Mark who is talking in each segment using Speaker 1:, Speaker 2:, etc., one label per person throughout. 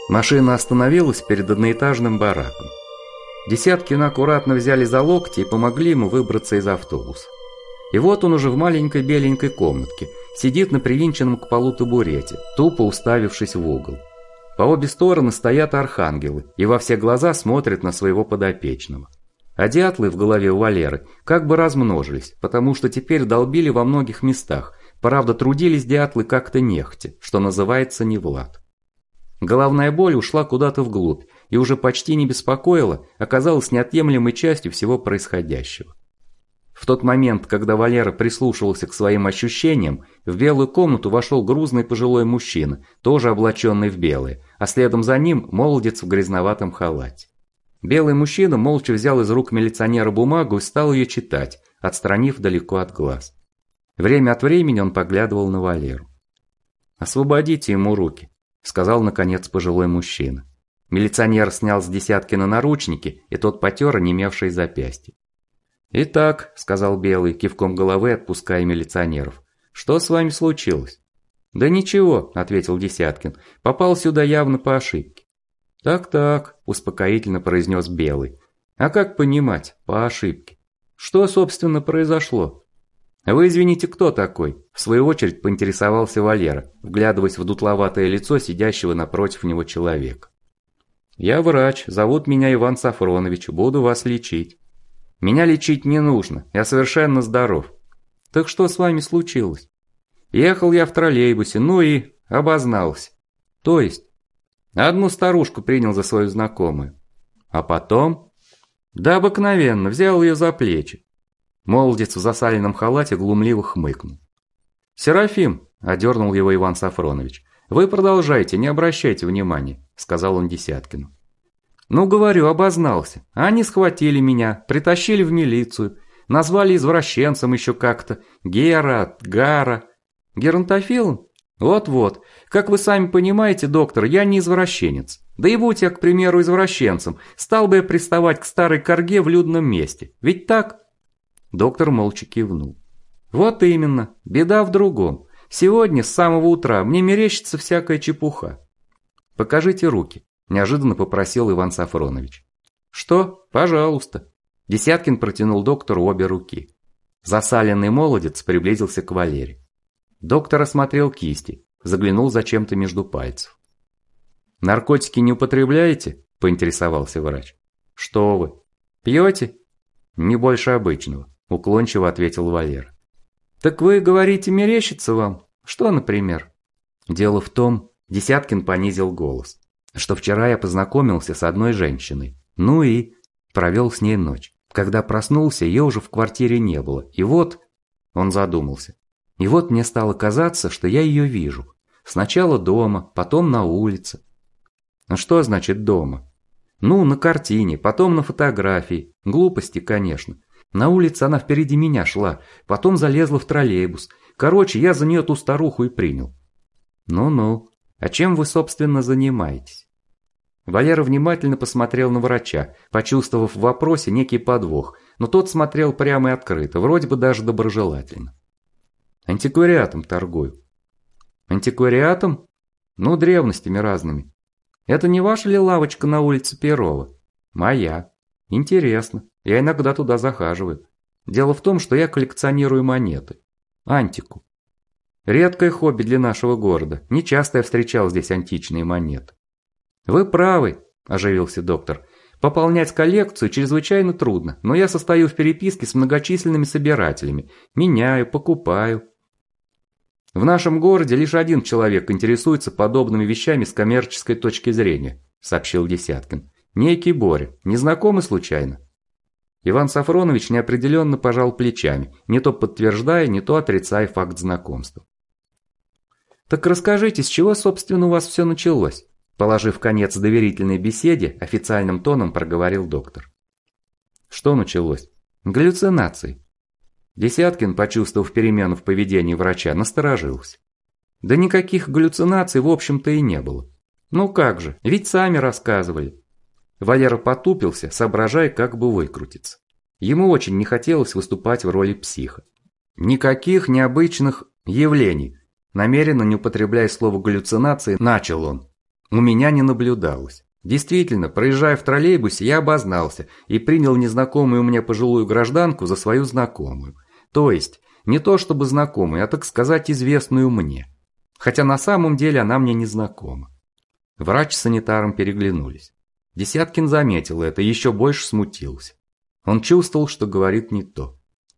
Speaker 1: Машина остановилась перед одноэтажным бараком. Десяткин аккуратно взяли за локти и помогли ему выбраться из автобуса. И вот он уже в маленькой беленькой комнатке, сидит на привинченном к полу табурете, тупо уставившись в угол. По обе стороны стоят архангелы и во все глаза смотрят на своего подопечного. А дятлы в голове у Валеры как бы размножились, потому что теперь долбили во многих местах, правда трудились дятлы как-то нехотя, что называется не в лад. Головная боль ушла куда-то вглубь и уже почти не беспокоила, оказалась неотъемлемой частью всего происходящего. В тот момент, когда Валера прислушивался к своим ощущениям, в белую комнату вошел грузный пожилой мужчина, тоже облаченный в белое, а следом за ним молодец в грязноватом халате. Белый мужчина молча взял из рук милиционера бумагу и стал ее читать, отстранив далеко от глаз. Время от времени он поглядывал на Валеру. «Освободите ему руки», — сказал наконец пожилой мужчина. Милиционер снял с Десяткина наручники, и тот потер онемевшие запястья. «Итак», — сказал Белый, кивком головы отпуская милиционеров, — «что с вами случилось?» «Да ничего», — ответил Десяткин, — «попал сюда явно по ошибке». «Так-так», — успокоительно произнес Белый. «А как понимать, по ошибке? Что, собственно, произошло?» «Вы извините, кто такой?» – в свою очередь поинтересовался Валера, вглядываясь в дутловатое лицо сидящего напротив него человека. «Я врач, зовут меня Иван Сафронович, буду вас лечить». «Меня лечить не нужно, я совершенно здоров». «Так что с вами случилось?» «Ехал я в троллейбусе, ну и обознался». «То есть?» «Одну старушку принял за свою знакомую». «А потом?» «Да обыкновенно, взял ее за плечи». Молодец в засаленном халате глумливо хмыкнул. «Серафим», – одернул его Иван Сафронович, – «вы продолжайте, не обращайте внимания», – сказал он Десяткину. «Ну, говорю, обознался. Они схватили меня, притащили в милицию, назвали извращенцем еще как-то, Гера, Гара. Геронтофилом? Вот-вот. Как вы сами понимаете, доктор, я не извращенец. Да и будь я, к примеру, извращенцем, стал бы я приставать к старой корге в людном месте. Ведь так?» Доктор молча кивнул. «Вот именно. Беда в другом. Сегодня с самого утра мне мерещится всякая чепуха». «Покажите руки», – неожиданно попросил Иван Сафронович. «Что? Пожалуйста». Десяткин протянул доктору обе руки. Засаленный молодец приблизился к Валере. Доктор осмотрел кисти, заглянул зачем-то между пальцев. «Наркотики не употребляете?» – поинтересовался врач. «Что вы? Пьете?» «Не больше обычного», – уклончиво ответил Валера. «Так вы говорите, мерещится вам? Что, например?» «Дело в том», – Десяткин понизил голос, «что вчера я познакомился с одной женщиной. Ну и провел с ней ночь. Когда проснулся, ее уже в квартире не было. И вот...» Он задумался. «И вот мне стало казаться, что я ее вижу. Сначала дома, потом на улице». «А что значит дома?» «Ну, на картине, потом на фотографии. Глупости, конечно. На улице она впереди меня шла, потом залезла в троллейбус. Короче, я за нее ту старуху и принял». «Ну-ну. А чем вы, собственно, занимаетесь?» Валера внимательно посмотрел на врача, почувствовав в вопросе некий подвох, но тот смотрел прямо и открыто, вроде бы даже доброжелательно. «Антиквариатом торгую». «Антиквариатом? Ну, древностями разными». «Это не ваша ли лавочка на улице Перова?» «Моя». «Интересно. Я иногда туда захаживаю. Дело в том, что я коллекционирую монеты. Антику. Редкое хобби для нашего города. Не часто я встречал здесь античные монеты». «Вы правы», – оживился доктор. «Пополнять коллекцию чрезвычайно трудно, но я состою в переписке с многочисленными собирателями. Меняю, покупаю». «В нашем городе лишь один человек интересуется подобными вещами с коммерческой точки зрения», – сообщил Десяткин. «Некий Боря. Незнакомый случайно?» Иван Сафронович неопределенно пожал плечами, не то подтверждая, не то отрицая факт знакомства. «Так расскажите, с чего, собственно, у вас все началось?» Положив конец доверительной беседе, официальным тоном проговорил доктор. «Что началось?» «Галлюцинации». Десяткин, почувствовав перемену в поведении врача, насторожился. Да никаких галлюцинаций в общем-то и не было. Ну как же, ведь сами рассказывали. Валера потупился, соображая, как бы выкрутиться. Ему очень не хотелось выступать в роли психа. Никаких необычных явлений, намеренно не употребляя слово галлюцинации, начал он. У меня не наблюдалось. Действительно, проезжая в троллейбусе, я обознался и принял незнакомую мне пожилую гражданку за свою знакомую. То есть, не то чтобы знакомую, а так сказать известную мне. Хотя на самом деле она мне не знакома. Врач с санитаром переглянулись. Десяткин заметил это и еще больше смутился. Он чувствовал, что говорит не то.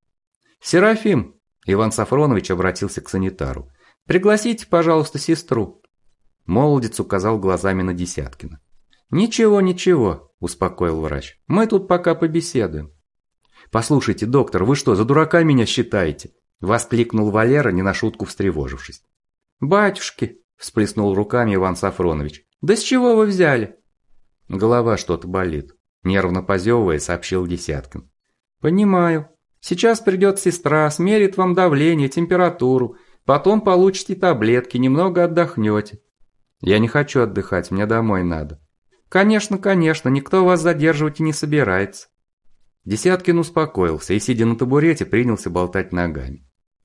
Speaker 1: «Серафим!» – Иван Сафронович обратился к санитару. «Пригласите, пожалуйста, сестру». Молодец указал глазами на Десяткина. «Ничего, ничего», – успокоил врач. «Мы тут пока побеседуем». «Послушайте, доктор, вы что, за дурака меня считаете?» – воскликнул Валера, не на шутку встревожившись. «Батюшки!» – всплеснул руками Иван Сафронович. «Да с чего вы взяли?» «Голова что-то болит», – нервно позевывая, сообщил Десяткин. «Понимаю. Сейчас придет сестра, смерит вам давление, температуру, потом получите таблетки, немного отдохнете». «Я не хочу отдыхать, мне домой надо». «Конечно, конечно, никто вас задерживать и не собирается». Десяткин успокоился и, сидя на табурете, принялся болтать ногами.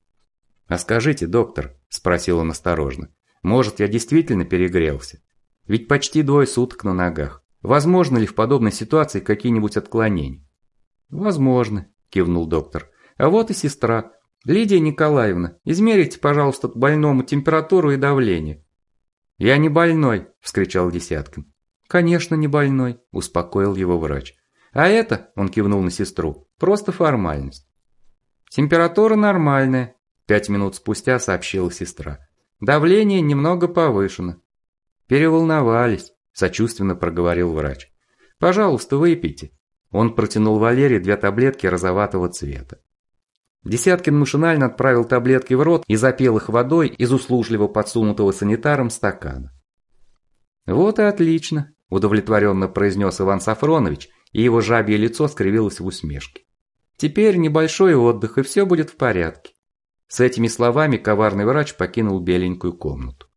Speaker 1: «А скажите, доктор», – спросил он осторожно, – «может, я действительно перегрелся? Ведь почти 2 суток на ногах. Возможно ли в подобной ситуации какие-нибудь отклонения?» «Возможно», – кивнул доктор. «А вот и сестра. Лидия Николаевна, измерите, пожалуйста, больному температуру и давление». «Я не больной», – вскричал Десяткин. «Конечно, не больной», – успокоил его врач. «А это, – он кивнул на сестру, – просто формальность». «Температура нормальная», – 5 минут спустя сообщила сестра. «Давление немного повышено». «Переволновались», – сочувственно проговорил врач. «Пожалуйста, выпейте». Он протянул Валерии 2 таблетки розоватого цвета. Десяткин машинально отправил таблетки в рот и запил их водой из услужливо подсунутого санитаром стакана. «Вот и отлично», – удовлетворенно произнес Иван Сафронович, и его жабье лицо скривилось в усмешке. «Теперь небольшой отдых, и все будет в порядке». С этими словами коварный врач покинул беленькую комнату.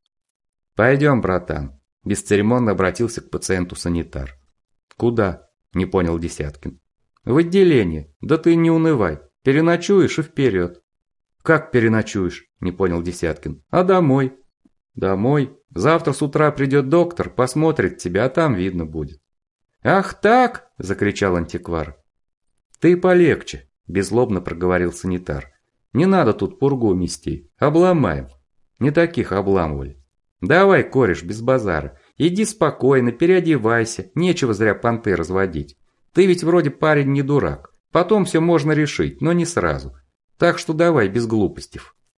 Speaker 1: «Пойдем, братан», – бесцеремонно обратился к пациенту санитар. «Куда?» – не понял Десяткин. «В отделение. Да ты не унывай. Переночуешь и вперед». «Как переночуешь?» – не понял Десяткин. «А домой?» «Домой. Завтра с утра придет доктор, посмотрит тебя, а там видно будет». «Ах так!» – закричал антиквар. «Ты полегче», – беззлобно проговорил санитар. «Не надо тут пургу мести. Обломаем. Не таких обламывали. Давай, кореш, без базара. Иди спокойно, переодевайся. Нечего зря понты разводить. Ты ведь вроде парень не дурак. Потом все можно решить, но не сразу. Так что давай, без глупостей».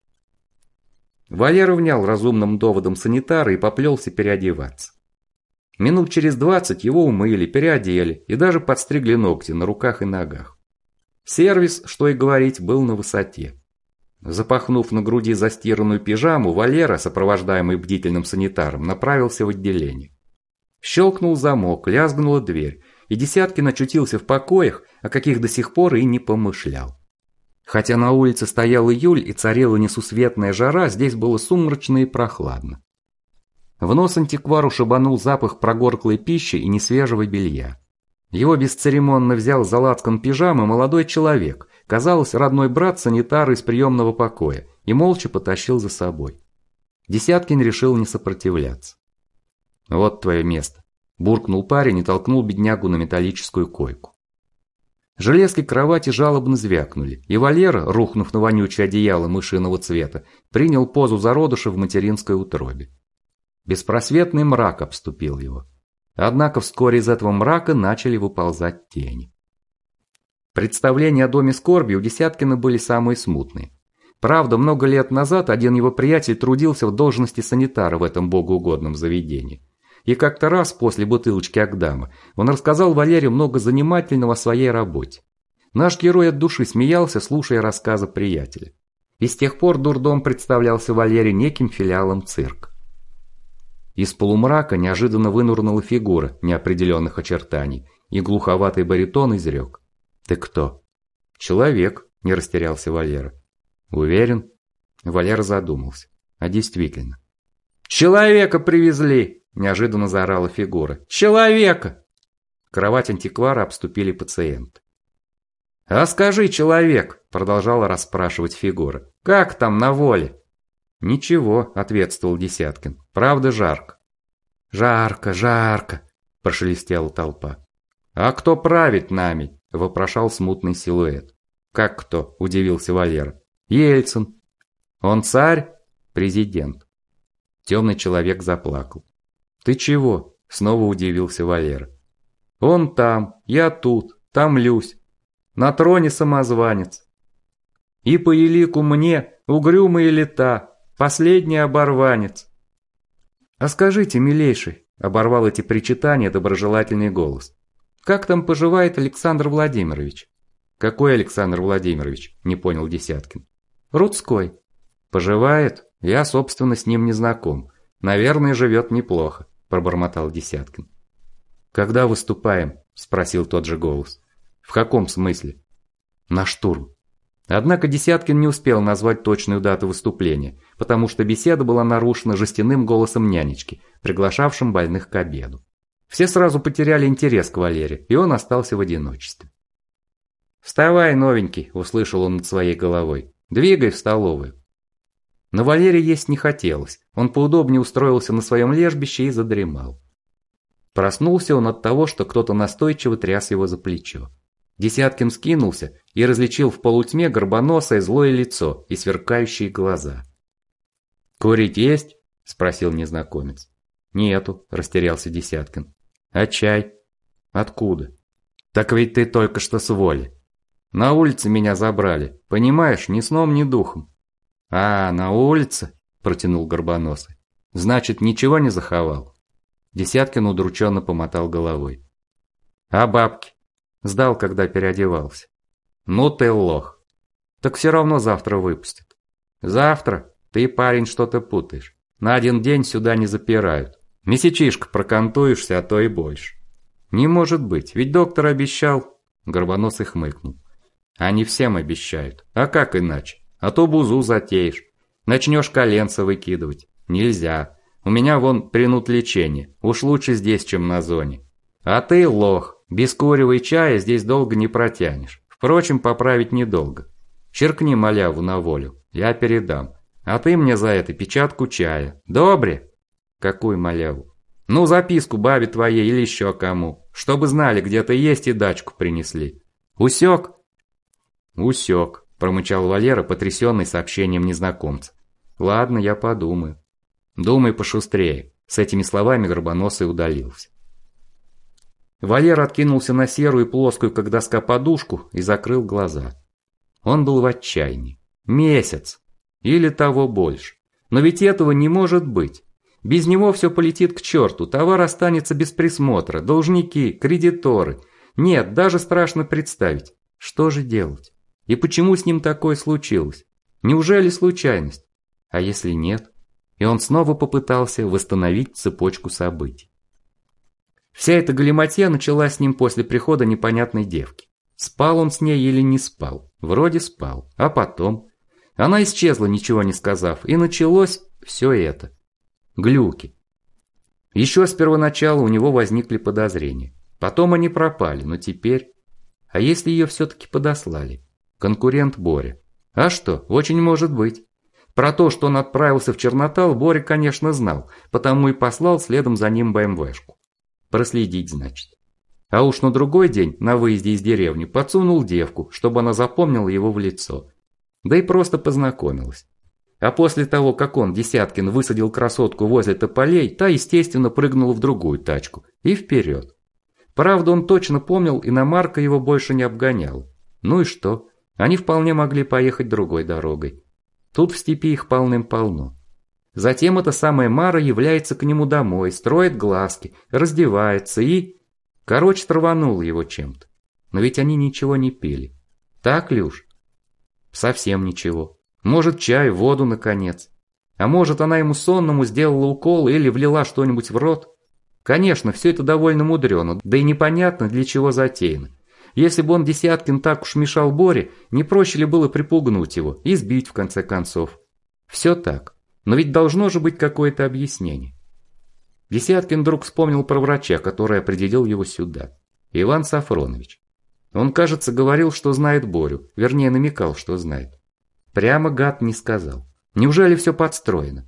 Speaker 1: Валера внял разумным доводом санитара и поплелся переодеваться. Минут через 20 его умыли, переодели и даже подстригли ногти на руках и ногах. Сервис, что и говорить, был на высоте. Запахнув на груди застиранную пижаму, Валера, сопровождаемый бдительным санитаром, направился в отделение. Щелкнул замок, лязгнула дверь, и Десяткин очутился в покоях, о каких до сих пор и не помышлял. Хотя на улице стоял июль и царила несусветная жара, здесь было сумрачно и прохладно. В нос антиквару шибанул запах прогорклой пищи и несвежего белья. Его бесцеремонно взял за лацкан пижамы молодой человек, казалось, родной брат санитара из приемного покоя, и молча потащил за собой. Десяткин решил не сопротивляться. «Вот твое место», – буркнул парень и толкнул беднягу на металлическую койку. Железки кровати жалобно звякнули, и Валера, рухнув на вонючее одеяло мышиного цвета, принял позу зародыша в материнской утробе. Беспросветный мрак обступил его. Однако вскоре из этого мрака начали выползать тени. Представления о доме скорби у Десяткина были самые смутные. Правда, много лет назад один его приятель трудился в должности санитара в этом богоугодном заведении. И как-то раз после бутылочки Агдама он рассказал Валере много занимательного о своей работе. Наш герой от души смеялся, слушая рассказы приятеля. И с тех пор дурдом представлялся Валере неким филиалом цирка. Из полумрака неожиданно вынурнула фигура неопределенных очертаний, и глуховатый баритон изрек: «Ты кто?» «Человек», – не растерялся Валера. «Уверен?» Валера задумался. «А действительно?» «Человека привезли!» – неожиданно заорала фигура. «Человека!» Кровать антиквара обступили пациенты. «А скажи, человек!» – продолжала расспрашивать фигура. «Как там на воле?» «Ничего», – ответствовал Десяткин. «Правда жарко». «Жарко, жарко!» – прошелестела толпа. «А кто правит нами?» – вопрошал смутный силуэт. «Как кто?» – удивился Валера. «Ельцин». «Он царь?» «Президент». Темный человек заплакал. «Ты чего?» – снова удивился Валера. «Он там, я тут, томлюсь. На троне самозванец. И по елику мне угрюмые лета, последний оборванец». «А скажите, милейший», – оборвал эти причитания доброжелательный голос, «как там поживает Александр Владимирович?» «Какой Александр Владимирович?» – не понял Десяткин. «Рудской». «Поживает? Я, собственно, с ним не знаком. Наверное, живет неплохо», – пробормотал Десяткин. «Когда выступаем?» – спросил тот же голос. «В каком смысле?» «На штурм». Однако Десяткин не успел назвать точную дату выступления, потому что беседа была нарушена жестяным голосом нянечки, приглашавшим больных к обеду. Все сразу потеряли интерес к Валере, и он остался в одиночестве. «Вставай, новенький!» – услышал он над своей головой. «Двигай в столовую». Но Валере есть не хотелось, он поудобнее устроился на своем лежбище и задремал. Проснулся он от того, что кто-то настойчиво тряс его за плечо. Десяткин скинулся и различил в полутьме горбоносое злое лицо и сверкающие глаза. «Курить есть?» – спросил незнакомец. «Нету», – растерялся Десяткин. «А чай?» «Откуда?» «Так ведь ты только что с воли. На улице меня забрали, понимаешь, ни сном, ни духом». «А, на улице?» – протянул горбоносый. «Значит, ничего не заховал?» Десяткин удрученно помотал головой. «А бабки?» «Сдал, когда переодевался». «Ну ты лох. Так все равно завтра выпустят». «Завтра? Ты, парень, что-то путаешь. На один день сюда не запирают. Месячишко прокантуешься, а то и больше». «Не может быть, ведь доктор обещал». Горбоносый хмыкнул. «Они всем обещают. А как иначе? А то бузу затеешь. Начнешь коленца выкидывать. Нельзя. У меня вон принут лечение. Уж лучше здесь, чем на зоне. А ты лох. Без курева и чая здесь долго не протянешь. Впрочем, поправить недолго. Черкни маляву на волю. Я передам. А ты мне за это печатку чая. Добре?» «Какую маляву?» «Ну, записку бабе твоей или еще кому. Чтобы знали, где ты есть и дачку принесли. Усек?» «Усек», промычал Валера, потрясенный сообщением незнакомца. «Ладно, я подумаю». «Думай пошустрее». С этими словами Горбоносый удалился. Валера откинулся на серую плоскую, как доска, подушку и закрыл глаза. Он был в отчаянии. Месяц. Или того больше. Но ведь этого не может быть. Без него все полетит к черту, товар останется без присмотра, должники, кредиторы. Нет, даже страшно представить. Что же делать? И почему с ним такое случилось? Неужели случайность? А если нет? И он снова попытался восстановить цепочку событий. Вся эта галиматья началась с ним после прихода непонятной девки. Спал он с ней или не спал? Вроде спал. А потом? Она исчезла, ничего не сказав, и началось все это. Глюки. Еще с первоначала у него возникли подозрения. Потом они пропали, но теперь... А если ее все-таки подослали? Конкурент Боря. А что, очень может быть. Про то, что он отправился в Чернотал, Боря, конечно, знал, потому и послал следом за ним БМВшку. Проследить, значит. А уж на другой день, на выезде из деревни, подсунул девку, чтобы она запомнила его в лицо. Да и просто познакомилась. А после того, как он, Десяткин, высадил красотку возле тополей, та, естественно, прыгнула в другую тачку. И вперед. Правда, он точно помнил, иномарка его больше не обгоняла. Ну и что? Они вполне могли поехать другой дорогой. Тут в степи их полным-полно. Затем эта самая Мара является к нему домой, строит глазки, раздевается и... Короче, траванула его чем-то. Но ведь они ничего не пили. Так ли уж? Совсем ничего. Может, чай, воду, наконец. А может, она ему сонному сделала укол или влила что-нибудь в рот? Конечно, все это довольно мудрено, да и непонятно, для чего затеяно. Если бы он, Десяткин, так уж мешал Боре, не проще ли было припугнуть его, избить в конце концов? Все так. Но ведь должно же быть какое-то объяснение. Десяткин вдруг вспомнил про врача, который определил его сюда. Иван Сафронович. Он, кажется, говорил, что знает Борю, вернее намекал, что знает. Прямо гад не сказал. Неужели все подстроено?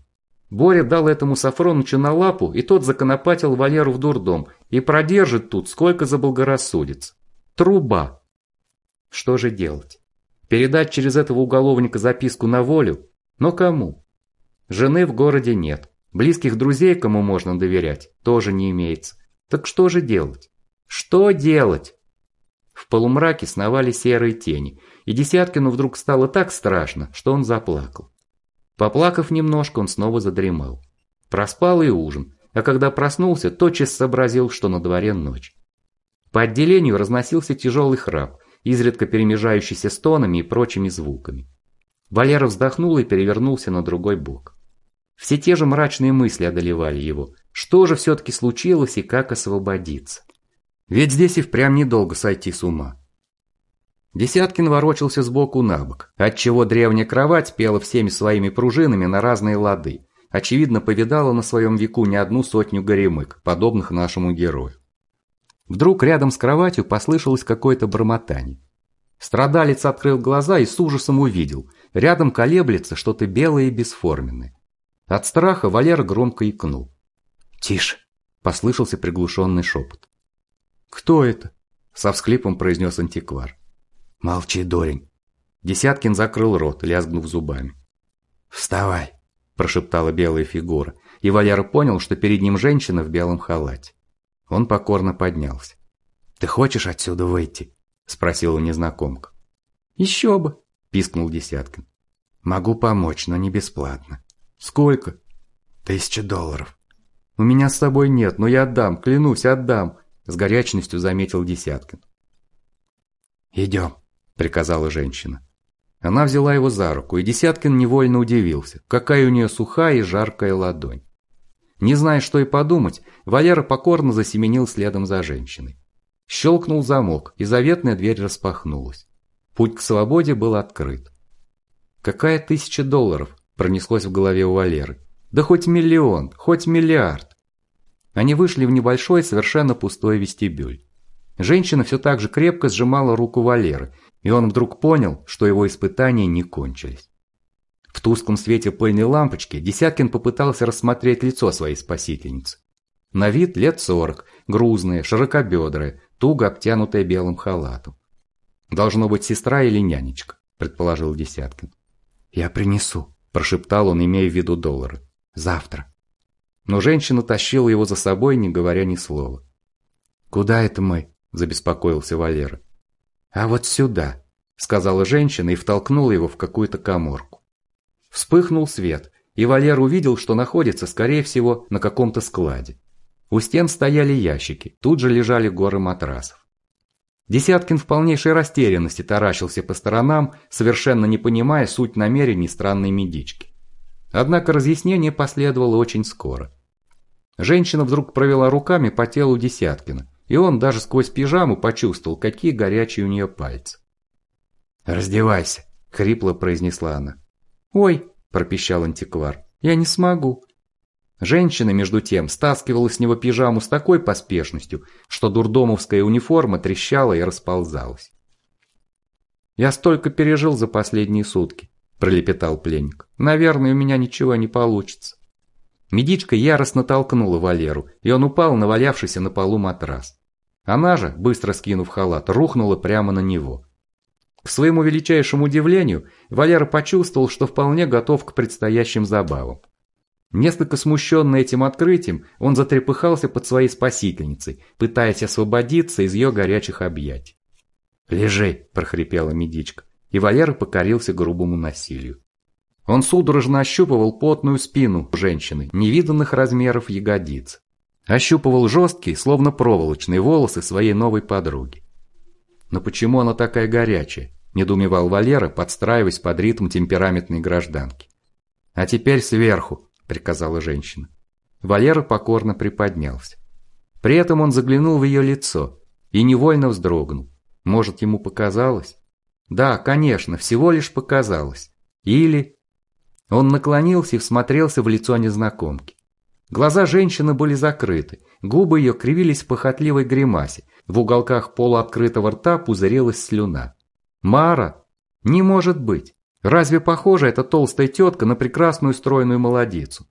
Speaker 1: Боря дал этому Сафронычу на лапу, и тот законопатил Валеру в дурдом и продержит тут, сколько заблагорассудится. Труба. Что же делать? Передать через этого уголовника записку на волю? Но кому? Жены в городе нет. Близких друзей, кому можно доверять, тоже не имеется. Так что же делать? Что делать? В полумраке сновали серые тени, и Десяткину вдруг стало так страшно, что он заплакал. Поплакав немножко, он снова задремал. Проспал и ужин, а когда проснулся, тотчас сообразил, что на дворе ночь. По отделению разносился тяжелый храп, изредка перемежающийся стонами и прочими звуками. Валера вздохнул и перевернулся на другой бок. Все те же мрачные мысли одолевали его. Что же все-таки случилось и как освободиться? Ведь здесь и впрямь недолго сойти с ума. Десяткин ворочался сбоку на бок, отчего древняя кровать пела всеми своими пружинами на разные лады. Очевидно, повидала на своем веку не одну сотню горемык, подобных нашему герою. Вдруг рядом с кроватью послышалось какое-то бормотание. Страдалец открыл глаза и с ужасом увидел. Рядом колеблется что-то белое и бесформенное. От страха Валера громко икнул. «Тише!» – послышался приглушенный шепот. «Кто это?» – со всхлипом произнес антиквар. «Молчи, дурень!» Десяткин закрыл рот, лязгнув зубами. «Вставай!» – прошептала белая фигура, и Валера понял, что перед ним женщина в белом халате. Он покорно поднялся. «Ты хочешь отсюда выйти?» – спросила незнакомка. «Еще бы!» – пискнул Десяткин. «Могу помочь, но не бесплатно». «Сколько?» $1000. «У меня с собой нет, но я отдам, клянусь, отдам», – с горячностью заметил Десяткин. «Идем», – приказала женщина. Она взяла его за руку, и Десяткин невольно удивился, какая у нее сухая и жаркая ладонь. Не зная, что и подумать, Валера покорно засеменил следом за женщиной. Щелкнул замок, и заветная дверь распахнулась. Путь к свободе был открыт. «Какая $1000?» – пронеслось в голове у Валеры. «Да хоть миллион, хоть миллиард!» Они вышли в небольшой, совершенно пустой вестибюль. Женщина все так же крепко сжимала руку Валеры, и он вдруг понял, что его испытания не кончились. В тусклом свете пыльной лампочки Десяткин попытался рассмотреть лицо своей спасительницы. На вид лет 40, грузная, широкобедрая, туго обтянутая белым халатом. «Должно быть сестра или нянечка», – предположил Десяткин. «Я принесу», – прошептал он, имея в виду доллары. «Завтра». Но женщина тащила его за собой, не говоря ни слова. «Куда это мы?» – забеспокоился Валера. «А вот сюда», – сказала женщина и втолкнула его в какую-то каморку. Вспыхнул свет, и Валера увидел, что находится, скорее всего, на каком-то складе. У стен стояли ящики, тут же лежали горы матрасов. Десяткин в полнейшей растерянности таращился по сторонам, совершенно не понимая суть намерений странной медички. Однако разъяснение последовало очень скоро. Женщина вдруг провела руками по телу Десяткина, и он даже сквозь пижаму почувствовал, какие горячие у нее пальцы. «Раздевайся», – хрипло произнесла она. «Ой», – пропищал антиквар, – «я не смогу». Женщина, между тем, стаскивала с него пижаму с такой поспешностью, что дурдомовская униформа трещала и расползалась. «Я столько пережил за последние сутки», – пролепетал пленник. «Наверное, у меня ничего не получится». Медичка яростно толкнула Валеру, и он упал на валявшийся на полу матрас. Она же, быстро скинув халат, рухнула прямо на него. К своему величайшему удивлению, Валера почувствовал, что вполне готов к предстоящим забавам. Несколько смущенный этим открытием, он затрепыхался под своей спасительницей, пытаясь освободиться из ее горячих объятий. «Лежи», – прохрипела медичка, и Валера покорился грубому насилию. Он судорожно ощупывал потную спину женщины, невиданных размеров ягодиц. Ощупывал жесткие, словно проволочные волосы своей новой подруги. «Но почему она такая горячая?» – недоумевал Валера, подстраиваясь под ритм темпераментной гражданки. «А теперь сверху», – приказала женщина. Валера покорно приподнялся. При этом он заглянул в ее лицо и невольно вздрогнул. Может, ему показалось? Да, конечно, всего лишь показалось. Или... Он наклонился и всмотрелся в лицо незнакомки. Глаза женщины были закрыты, губы ее кривились в похотливой гримасе, в уголках полуоткрытого рта пузырилась слюна. «Мара? Не может быть! Разве похожа эта толстая тетка на прекрасную стройную молодицу?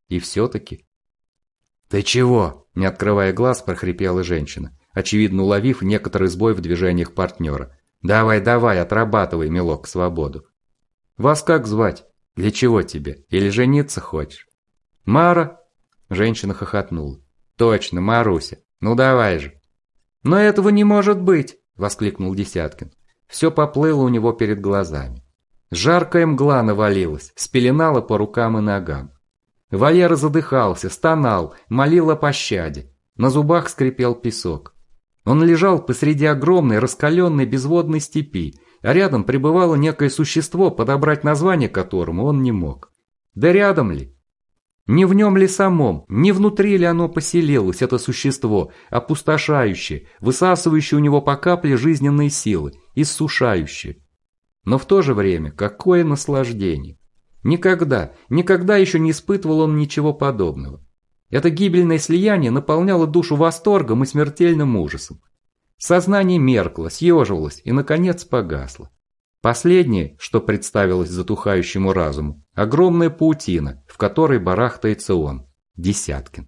Speaker 1: И все-таки... «Ты чего?» – не открывая глаз, прохрипела женщина, очевидно уловив некоторый сбой в движениях партнера. «Давай, давай, отрабатывай, милок, свободу». «Вас как звать? Для чего тебе? Или жениться хочешь?» «Мара?» – женщина хохотнула. «Точно, Маруся. Ну давай же». «Но этого не может быть!» – воскликнул Десяткин. Все поплыло у него перед глазами. Жаркая мгла навалилась, спеленала по рукам и ногам. Валера задыхался, стонал, молил о пощаде. На зубах скрипел песок. Он лежал посреди огромной раскаленной безводной степи, а рядом пребывало некое существо, подобрать название которому он не мог. Да рядом ли? Не в нем ли самом, не внутри ли оно поселилось, это существо, опустошающее, высасывающее у него по капле жизненные силы, иссушающее. Но в то же время какое наслаждение! Никогда, никогда еще не испытывал он ничего подобного. Это гибельное слияние наполняло душу восторгом и смертельным ужасом. Сознание меркло, съеживалось и, наконец, погасло. Последнее, что представилось затухающему разуму, огромная паутина, в которой барахтается он, Десяткин.